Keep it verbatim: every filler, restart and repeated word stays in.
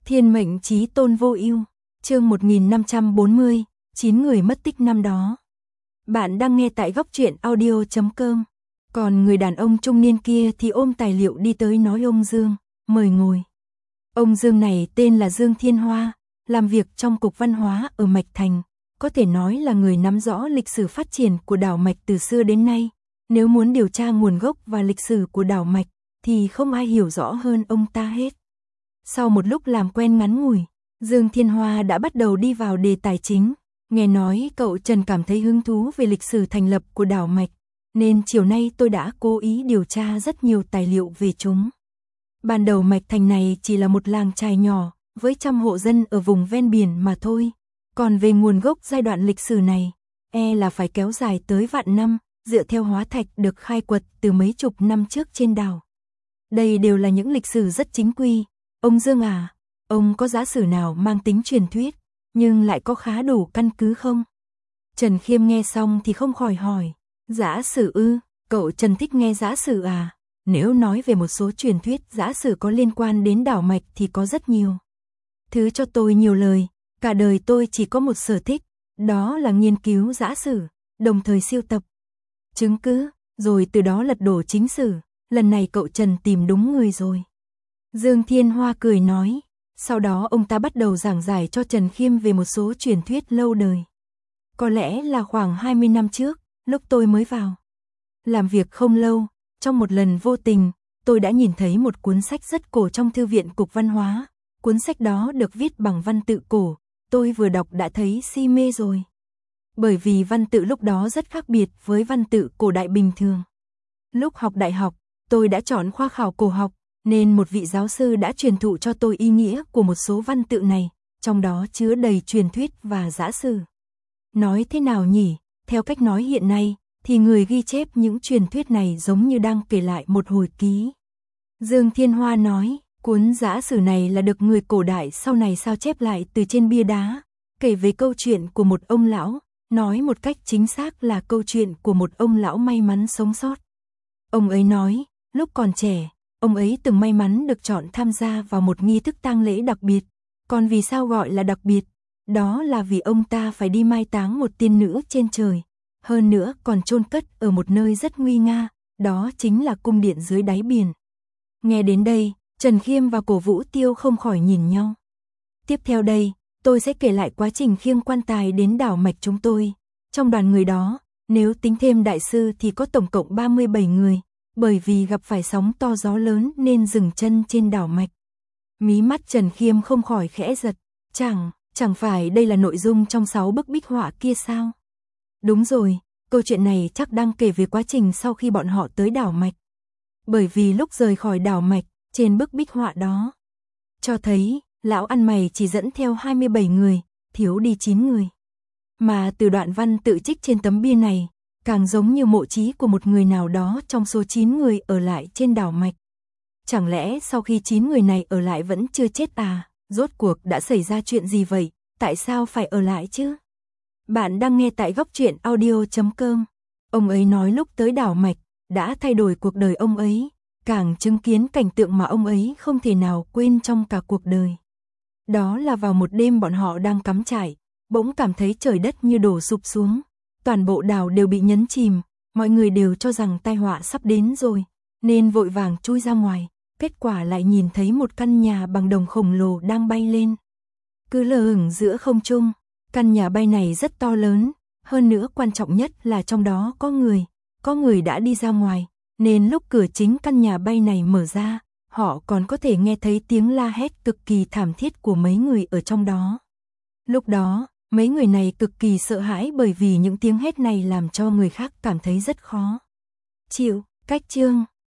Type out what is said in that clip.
Thiên mệnh chí tôn vô ưu, chương một nghìn năm trăm bốn mươi, chín người mất tích năm đó. Bạn đang nghe tại góc truyện audio chấm com. Còn người đàn ông trung niên kia thì ôm tài liệu đi tới nói ông Dương, mời ngồi. Ông Dương này tên là Dương Thiên Hoa, làm việc trong Cục Văn hóa ở Mạch Thành, có thể nói là người nắm rõ lịch sử phát triển của đảo Mạch từ xưa đến nay. Nếu muốn điều tra nguồn gốc và lịch sử của đảo Mạch, thì không ai hiểu rõ hơn ông ta hết. Sau một lúc làm quen ngắn ngủi, Dương Thiên Hoa đã bắt đầu đi vào đề tài chính. Nghe nói cậu Trần cảm thấy hứng thú về lịch sử thành lập của đảo Mạch, nên chiều nay tôi đã cố ý điều tra rất nhiều tài liệu về chúng. Ban đầu Mạch Thành này chỉ là một làng chài nhỏ, với trăm hộ dân ở vùng ven biển mà thôi. Còn về nguồn gốc giai đoạn lịch sử này, e là phải kéo dài tới vạn năm, dựa theo hóa thạch được khai quật từ mấy chục năm trước trên đảo. Đây đều là những lịch sử rất chính quy. Ông Dương à, ông có giả sử nào mang tính truyền thuyết, nhưng lại có khá đủ căn cứ không? Trần Khiêm nghe xong thì không khỏi hỏi, giả sử ư, cậu Trần thích nghe giả sử à? Nếu nói về một số truyền thuyết giả sử có liên quan đến đảo Mạch thì có rất nhiều. Thứ cho tôi nhiều lời, cả đời tôi chỉ có một sở thích, đó là nghiên cứu giả sử, đồng thời siêu tập chứng cứ, rồi từ đó lật đổ chính sử. Lần này cậu Trần tìm đúng người rồi. Dương Thiên Hoa cười nói, sau đó ông ta bắt đầu giảng giải cho Trần Khiêm về một số truyền thuyết lâu đời. Có lẽ là khoảng hai mươi năm trước, lúc tôi mới vào làm việc không lâu, trong một lần vô tình, tôi đã nhìn thấy một cuốn sách rất cổ trong thư viện Cục Văn hóa. Cuốn sách đó được viết bằng văn tự cổ, tôi vừa đọc đã thấy si mê rồi. Bởi vì văn tự lúc đó rất khác biệt với văn tự cổ đại bình thường. Lúc học đại học, tôi đã chọn khoa khảo cổ học, nên một vị giáo sư đã truyền thụ cho tôi ý nghĩa của một số văn tự này, trong đó chứa đầy truyền thuyết và giả sử. Nói thế nào nhỉ, theo cách nói hiện nay, thì người ghi chép những truyền thuyết này giống như đang kể lại một hồi ký. Dương Thiên Hoa nói, cuốn giả sử này là được người cổ đại sau này sao chép lại từ trên bia đá, kể về câu chuyện của một ông lão, nói một cách chính xác là câu chuyện của một ông lão may mắn sống sót. Ông ấy nói, lúc còn trẻ, ông ấy từng may mắn được chọn tham gia vào một nghi thức tang lễ đặc biệt. Còn vì sao gọi là đặc biệt? Đó là vì ông ta phải đi mai táng một tiên nữ trên trời. Hơn nữa còn chôn cất ở một nơi rất nguy nga, đó chính là cung điện dưới đáy biển. Nghe đến đây, Trần Khiêm và Cổ Vũ Tiêu không khỏi nhìn nhau. Tiếp theo đây, tôi sẽ kể lại quá trình khiêng quan tài đến đảo Mạch chúng tôi. Trong đoàn người đó, nếu tính thêm đại sư thì có tổng cộng ba mươi bảy người. Bởi vì gặp phải sóng to gió lớn nên dừng chân trên đảo Mạch. Mí mắt Trần Khiêm không khỏi khẽ giật, chẳng, chẳng phải đây là nội dung trong sáu bức bích họa kia sao? Đúng rồi, câu chuyện này chắc đang kể về quá trình sau khi bọn họ tới đảo Mạch. Bởi vì lúc rời khỏi đảo Mạch, trên bức bích họa đó, cho thấy, lão ăn mày chỉ dẫn theo hai mươi bảy người, thiếu đi chín người. Mà từ đoạn văn tự trích trên tấm bia này, càng giống như mộ chí của một người nào đó trong số chín người ở lại trên đảo Mạch. Chẳng lẽ sau khi chín người này ở lại vẫn chưa chết à? Rốt cuộc đã xảy ra chuyện gì vậy? Tại sao phải ở lại chứ? Bạn đang nghe tại góc truyện audio chấm com. Ông ấy nói lúc tới đảo Mạch, đã thay đổi cuộc đời ông ấy, càng chứng kiến cảnh tượng mà ông ấy không thể nào quên trong cả cuộc đời. Đó là vào một đêm bọn họ đang cắm trại, bỗng cảm thấy trời đất như đổ sụp xuống. Toàn bộ đảo đều bị nhấn chìm, mọi người đều cho rằng tai họa sắp đến rồi, nên vội vàng chui ra ngoài, kết quả lại nhìn thấy một căn nhà bằng đồng khổng lồ đang bay lên. Cứ lơ lửng giữa không trung, căn nhà bay này rất to lớn, hơn nữa quan trọng nhất là trong đó có người, có người đã đi ra ngoài, nên lúc cửa chính căn nhà bay này mở ra, họ còn có thể nghe thấy tiếng la hét cực kỳ thảm thiết của mấy người ở trong đó. Lúc đó, mấy người này cực kỳ sợ hãi bởi vì những tiếng hét này làm cho người khác cảm thấy rất khó chịu. Cách chương